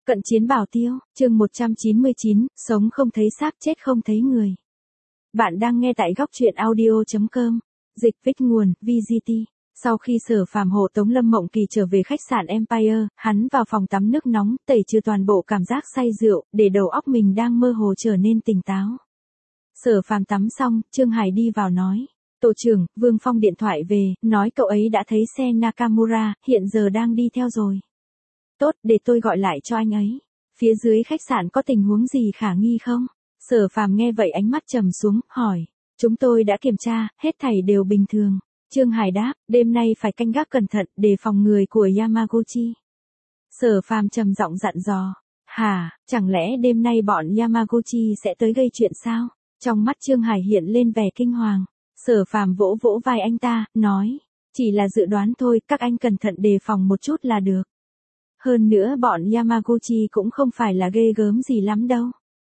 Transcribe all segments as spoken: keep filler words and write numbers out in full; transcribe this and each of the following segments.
Cận chiến bảo tiêu, chương một trăm chín mươi chín, sống không thấy xác chết không thấy người. Bạn đang nghe tại góc truyện audio chấm com. Dịch viết nguồn, vê giê tê. Sau khi Sở Phàm hộ tống Lâm Mộng Kỳ trở về khách sạn Empire, hắn vào phòng tắm nước nóng, tẩy trừ toàn bộ cảm giác say rượu, để đầu óc mình đang mơ hồ trở nên tỉnh táo. Sở Phàm tắm xong, Trương Hải đi vào nói. Tổ trưởng, Vương Phong điện thoại về, nói cậu ấy đã thấy xe Nakamura, hiện giờ đang đi theo rồi. Tốt, để tôi gọi lại cho anh ấy. Phía dưới khách sạn có tình huống gì khả nghi không? Sở Phàm nghe vậy ánh mắt trầm xuống, hỏi. Chúng tôi đã kiểm tra, hết thảy đều bình thường. Trương Hải đáp, đêm nay phải canh gác cẩn thận, đề phòng người của Yamaguchi. Sở Phàm trầm giọng dặn dò. Hả, chẳng lẽ đêm nay bọn Yamaguchi sẽ tới gây chuyện sao? Trong mắt Trương Hải hiện lên vẻ kinh hoàng. Sở Phàm vỗ vỗ vai anh ta, nói. Chỉ là dự đoán thôi, các anh cẩn thận đề phòng một chút là được. Hơn nữa bọn Yamaguchi cũng không phải là ghê gớm gì lắm đâu.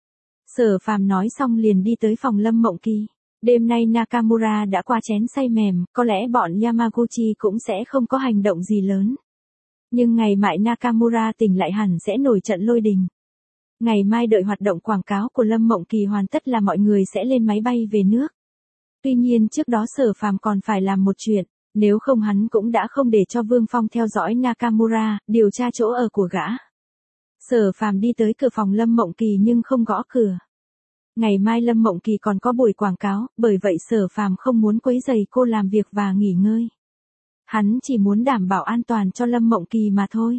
Sở Phàm nói xong liền đi tới phòng Lâm Mộng Kỳ. Đêm nay Nakamura đã qua chén say mềm, có lẽ bọn Yamaguchi cũng sẽ không có hành động gì lớn. Nhưng ngày mai Nakamura tỉnh lại hẳn sẽ nổi trận lôi đình. Ngày mai đợi hoạt động quảng cáo của Lâm Mộng Kỳ hoàn tất là mọi người sẽ lên máy bay về nước. Tuy nhiên trước đó Sở Phàm còn phải làm một chuyện. Nếu không hắn cũng đã không để cho Vương Phong theo dõi Nakamura, điều tra chỗ ở của gã. Sở Phàm đi tới cửa phòng Lâm Mộng Kỳ nhưng không gõ cửa. Ngày mai Lâm Mộng Kỳ còn có buổi quảng cáo, bởi vậy Sở Phàm không muốn quấy rầy cô làm việc và nghỉ ngơi. Hắn chỉ muốn đảm bảo an toàn cho Lâm Mộng Kỳ mà thôi.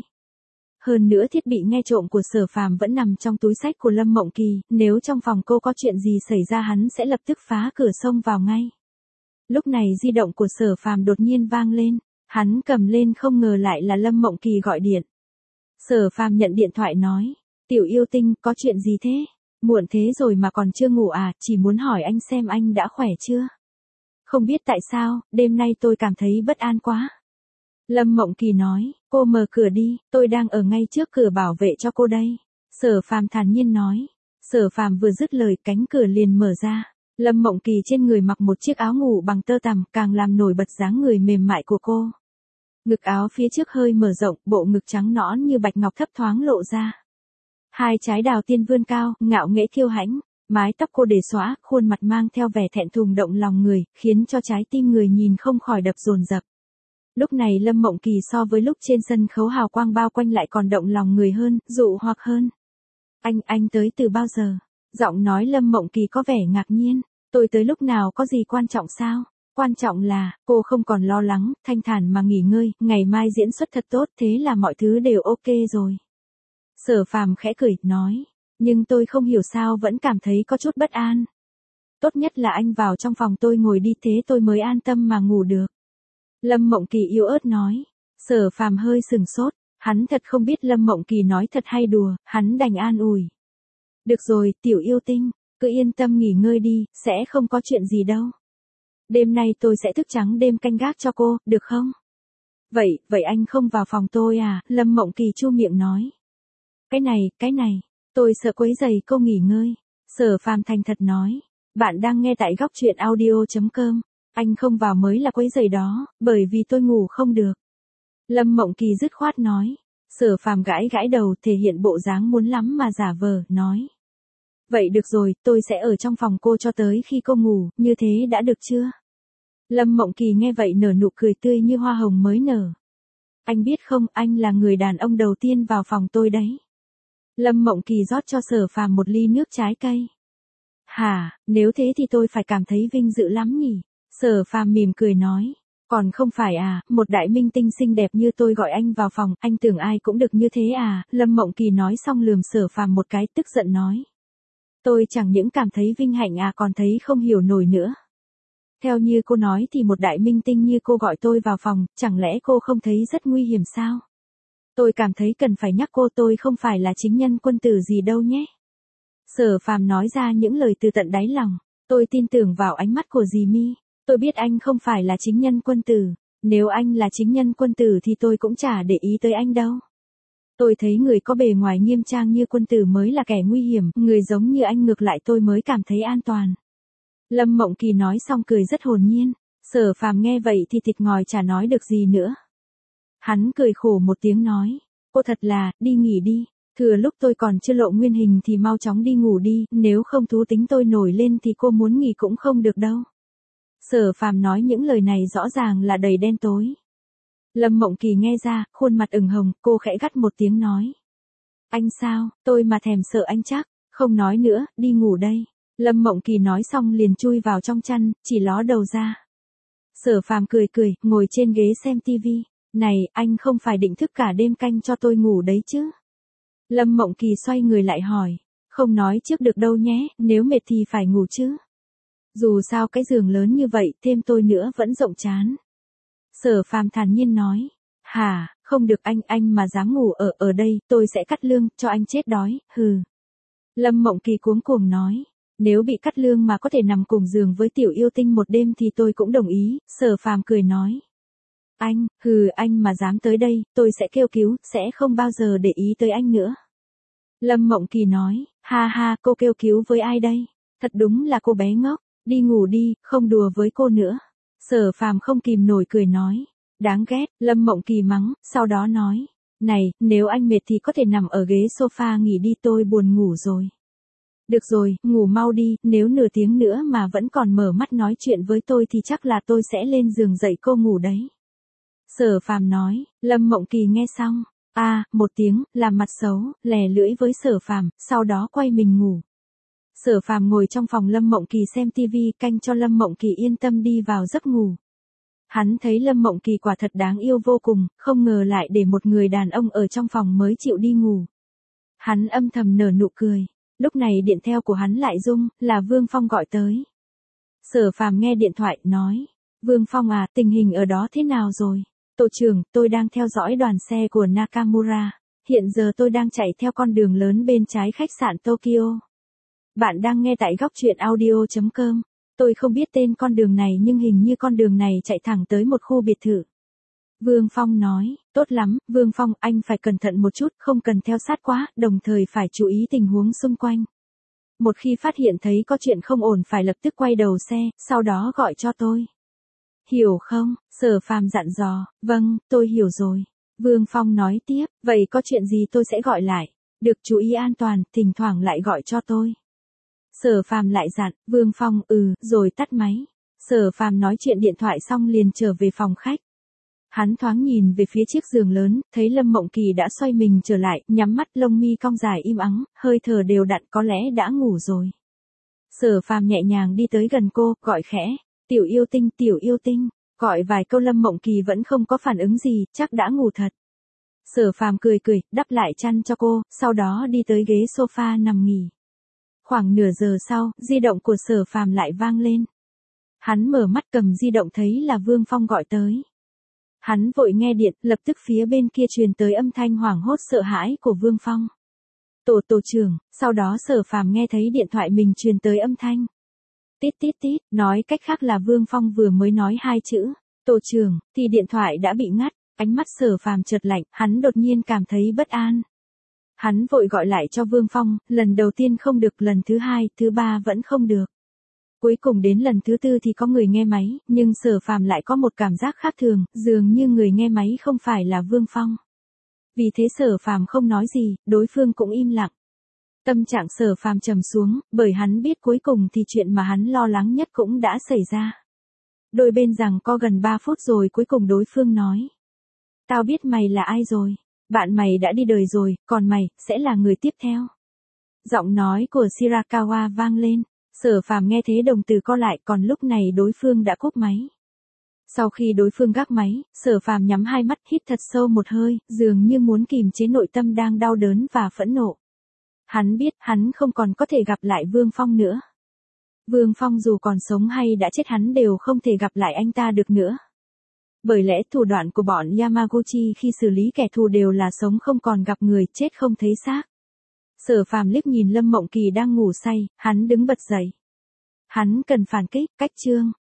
Hơn nữa thiết bị nghe trộm của Sở Phàm vẫn nằm trong túi xách của Lâm Mộng Kỳ, nếu trong phòng cô có chuyện gì xảy ra hắn sẽ lập tức phá cửa xông vào ngay. Lúc này di động của Sở Phàm đột nhiên vang lên, hắn cầm lên không ngờ lại là Lâm Mộng Kỳ gọi điện. Sở Phàm nhận điện thoại nói, tiểu yêu tinh, có chuyện gì thế? Muộn thế rồi mà còn chưa ngủ à, chỉ muốn hỏi anh xem anh đã khỏe chưa? Không biết tại sao, đêm nay tôi cảm thấy bất an quá. Lâm Mộng Kỳ nói, cô mở cửa đi, tôi đang ở ngay trước cửa bảo vệ cho cô đây. Sở Phàm thản nhiên nói. Sở Phàm vừa dứt lời cánh cửa liền mở ra. Lâm Mộng Kỳ trên người mặc một chiếc áo ngủ bằng tơ tằm, càng làm nổi bật dáng người mềm mại của cô. Ngực áo phía trước hơi mở rộng, bộ ngực trắng nõn như bạch ngọc thấp thoáng lộ ra. Hai trái đào tiên vươn cao, ngạo nghễ kiêu hãnh, mái tóc cô để xõa, khuôn mặt mang theo vẻ thẹn thùng động lòng người, khiến cho trái tim người nhìn không khỏi đập dồn dập. Lúc này Lâm Mộng Kỳ so với lúc trên sân khấu hào quang bao quanh lại còn động lòng người hơn, dụ hoặc hơn. Anh, anh tới từ bao giờ? Giọng nói Lâm Mộng Kỳ có vẻ ngạc nhiên. Tôi tới lúc nào có gì quan trọng sao? Quan trọng là, cô không còn lo lắng, thanh thản mà nghỉ ngơi, ngày mai diễn xuất thật tốt, thế là mọi thứ đều ok rồi. Sở Phàm khẽ cười, nói. Nhưng tôi không hiểu sao vẫn cảm thấy có chút bất an. Tốt nhất là anh vào trong phòng tôi ngồi đi thế tôi mới an tâm mà ngủ được. Lâm Mộng Kỳ yếu ớt nói. Sở Phàm hơi sừng sốt, hắn thật không biết Lâm Mộng Kỳ nói thật hay đùa, hắn đành an ủi. Được rồi, tiểu yêu tinh, cứ yên tâm nghỉ ngơi đi, sẽ không có chuyện gì đâu. Đêm nay tôi sẽ thức trắng đêm canh gác cho cô, được không? Vậy, vậy anh không vào phòng tôi à? Lâm Mộng Kỳ chu miệng nói. Cái này, cái này, tôi sợ quấy rầy cô nghỉ ngơi. Sở Phàm thành thật nói. Bạn đang nghe tại góc truyện audio chấm com. Anh không vào mới là quấy rầy đó, bởi vì tôi ngủ không được. Lâm Mộng Kỳ dứt khoát nói. Sở Phàm gãi gãi đầu thể hiện bộ dáng muốn lắm mà giả vờ, nói. Vậy được rồi, tôi sẽ ở trong phòng cô cho tới khi cô ngủ, như thế đã được chưa? Lâm Mộng Kỳ nghe vậy nở nụ cười tươi như hoa hồng mới nở. Anh biết không, anh là người đàn ông đầu tiên vào phòng tôi đấy. Lâm Mộng Kỳ rót cho Sở Phàm một ly nước trái cây. Hả, nếu thế thì tôi phải cảm thấy vinh dự lắm nhỉ? Sở Phàm mỉm cười nói. Còn không phải à, một đại minh tinh xinh đẹp như tôi gọi anh vào phòng, anh tưởng ai cũng được như thế à? Lâm Mộng Kỳ nói xong lườm Sở Phàm một cái, tức giận nói. Tôi chẳng những cảm thấy vinh hạnh à còn thấy không hiểu nổi nữa. Theo như cô nói thì một đại minh tinh như cô gọi tôi vào phòng, chẳng lẽ cô không thấy rất nguy hiểm sao? Tôi cảm thấy cần phải nhắc cô tôi không phải là chính nhân quân tử gì đâu nhé. Sở Phàm nói ra những lời từ tận đáy lòng. Tôi tin tưởng vào ánh mắt của dì Mi. Tôi biết anh không phải là chính nhân quân tử. Nếu anh là chính nhân quân tử thì tôi cũng chả để ý tới anh đâu. Tôi thấy người có bề ngoài nghiêm trang như quân tử mới là kẻ nguy hiểm, người giống như anh ngược lại tôi mới cảm thấy an toàn. Lâm Mộng Kỳ nói xong cười rất hồn nhiên. Sở Phàm nghe vậy thì thịt ngòi chả nói được gì nữa. Hắn cười khổ một tiếng nói. Cô thật là, đi nghỉ đi. Thừa lúc tôi còn chưa lộ nguyên hình thì mau chóng đi ngủ đi, nếu không thú tính tôi nổi lên thì cô muốn nghỉ cũng không được đâu. Sở Phàm nói những lời này rõ ràng là đầy đen tối. Lâm Mộng Kỳ nghe ra, khuôn mặt ửng hồng, cô khẽ gắt một tiếng nói. Anh sao, tôi mà thèm sợ anh chắc, không nói nữa, đi ngủ đây. Lâm Mộng Kỳ nói xong liền chui vào trong chăn, chỉ ló đầu ra. Sở Phàm cười cười, ngồi trên ghế xem tivi. Này, anh không phải định thức cả đêm canh cho tôi ngủ đấy chứ? Lâm Mộng Kỳ xoay người lại hỏi. Không nói trước được đâu nhé, nếu mệt thì phải ngủ chứ. Dù sao cái giường lớn như vậy, thêm tôi nữa vẫn rộng chán. Sở Phàm thản nhiên nói. Hả, không được anh, anh mà dám ngủ ở ở đây, tôi sẽ cắt lương, cho anh chết đói, hừ. Lâm Mộng Kỳ cuống cuồng nói. Nếu bị cắt lương mà có thể nằm cùng giường với tiểu yêu tinh một đêm thì tôi cũng đồng ý, Sở Phàm cười nói. Anh, hừ anh mà dám tới đây, tôi sẽ kêu cứu, sẽ không bao giờ để ý tới anh nữa. Lâm Mộng Kỳ nói, ha ha, cô kêu cứu với ai đây? Thật đúng là cô bé ngốc, đi ngủ đi, không đùa với cô nữa. Sở Phàm không kìm nổi cười nói, đáng ghét, Lâm Mộng Kỳ mắng, sau đó nói, này, nếu anh mệt thì có thể nằm ở ghế sofa nghỉ đi, tôi buồn ngủ rồi. Được rồi, ngủ mau đi, nếu nửa tiếng nữa mà vẫn còn mở mắt nói chuyện với tôi thì chắc là tôi sẽ lên giường dậy cô ngủ đấy. Sở Phàm nói, Lâm Mộng Kỳ nghe xong, a à, một tiếng, làm mặt xấu, lè lưỡi với Sở Phàm, sau đó quay mình ngủ. Sở Phàm ngồi trong phòng Lâm Mộng Kỳ xem tivi, canh cho Lâm Mộng Kỳ yên tâm đi vào giấc ngủ. Hắn thấy Lâm Mộng Kỳ quả thật đáng yêu vô cùng, không ngờ lại để một người đàn ông ở trong phòng mới chịu đi ngủ. Hắn âm thầm nở nụ cười. Lúc này điện theo của hắn lại rung, là Vương Phong gọi tới. Sở Phàm nghe điện thoại, nói. Vương Phong à, tình hình ở đó thế nào rồi? Tổ trưởng, tôi đang theo dõi đoàn xe của Nakamura. Hiện giờ tôi đang chạy theo con đường lớn bên trái khách sạn Tokyo. Bạn đang nghe tại góc truyện audio chấm com. Tôi không biết tên con đường này nhưng hình như con đường này chạy thẳng tới một khu biệt thự. Vương Phong nói, tốt lắm, Vương Phong, anh phải cẩn thận một chút, không cần theo sát quá, đồng thời phải chú ý tình huống xung quanh. Một khi phát hiện thấy có chuyện không ổn phải lập tức quay đầu xe, sau đó gọi cho tôi. Hiểu không? Sở Phàm dặn dò, vâng, tôi hiểu rồi. Vương Phong nói tiếp, vậy có chuyện gì tôi sẽ gọi lại. Được chú ý an toàn, thỉnh thoảng lại gọi cho tôi. Sở Phàm lại dặn, Vương Phong, ừ, rồi tắt máy. Sở Phàm nói chuyện điện thoại xong liền trở về phòng khách. Hắn thoáng nhìn về phía chiếc giường lớn, thấy Lâm Mộng Kỳ đã xoay mình trở lại, nhắm mắt, lông mi cong dài im ắng, hơi thở đều đặn, có lẽ đã ngủ rồi. Sở Phàm nhẹ nhàng đi tới gần cô, gọi khẽ, tiểu yêu tinh, tiểu yêu tinh, gọi vài câu Lâm Mộng Kỳ vẫn không có phản ứng gì, chắc đã ngủ thật. Sở Phàm cười cười, đắp lại chăn cho cô, sau đó đi tới ghế sofa nằm nghỉ. Khoảng nửa giờ sau, di động của Sở Phàm lại vang lên. Hắn mở mắt cầm di động thấy là Vương Phong gọi tới. Hắn vội nghe điện, lập tức phía bên kia truyền tới âm thanh hoảng hốt sợ hãi của Vương Phong. Tổ tổ trưởng, sau đó Sở Phàm nghe thấy điện thoại mình truyền tới âm thanh. Tít tít tít, nói cách khác là Vương Phong vừa mới nói hai chữ, tổ trưởng, thì điện thoại đã bị ngắt, ánh mắt Sở Phàm chợt lạnh, hắn đột nhiên cảm thấy bất an. Hắn vội gọi lại cho Vương Phong, lần đầu tiên không được, lần thứ hai, thứ ba vẫn không được. Cuối cùng đến lần thứ tư thì có người nghe máy, nhưng Sở Phàm lại có một cảm giác khác thường, dường như người nghe máy không phải là Vương Phong. Vì thế Sở Phàm không nói gì, đối phương cũng im lặng. Tâm trạng Sở Phàm trầm xuống, bởi hắn biết cuối cùng thì chuyện mà hắn lo lắng nhất cũng đã xảy ra. Đôi bên rằng có gần ba phút rồi cuối cùng đối phương nói. Tao biết mày là ai rồi. Bạn mày đã đi đời rồi, còn mày, sẽ là người tiếp theo. Giọng nói của Shirakawa vang lên. Sở Phàm nghe thế đồng tử co lại, còn lúc này đối phương đã cúp máy. Sau khi đối phương gác máy, Sở Phàm nhắm hai mắt, hít thật sâu một hơi, dường như muốn kìm chế nội tâm đang đau đớn và phẫn nộ. Hắn biết, hắn không còn có thể gặp lại Vương Phong nữa. Vương Phong dù còn sống hay đã chết hắn đều không thể gặp lại anh ta được nữa. Bởi lẽ thủ đoạn của bọn Yamaguchi khi xử lý kẻ thù đều là sống không còn gặp người, chết không thấy xác. Sở Phàm liếc nhìn Lâm Mộng Kỳ đang ngủ say, hắn đứng bật dậy. Hắn cần phản kích, cách chương.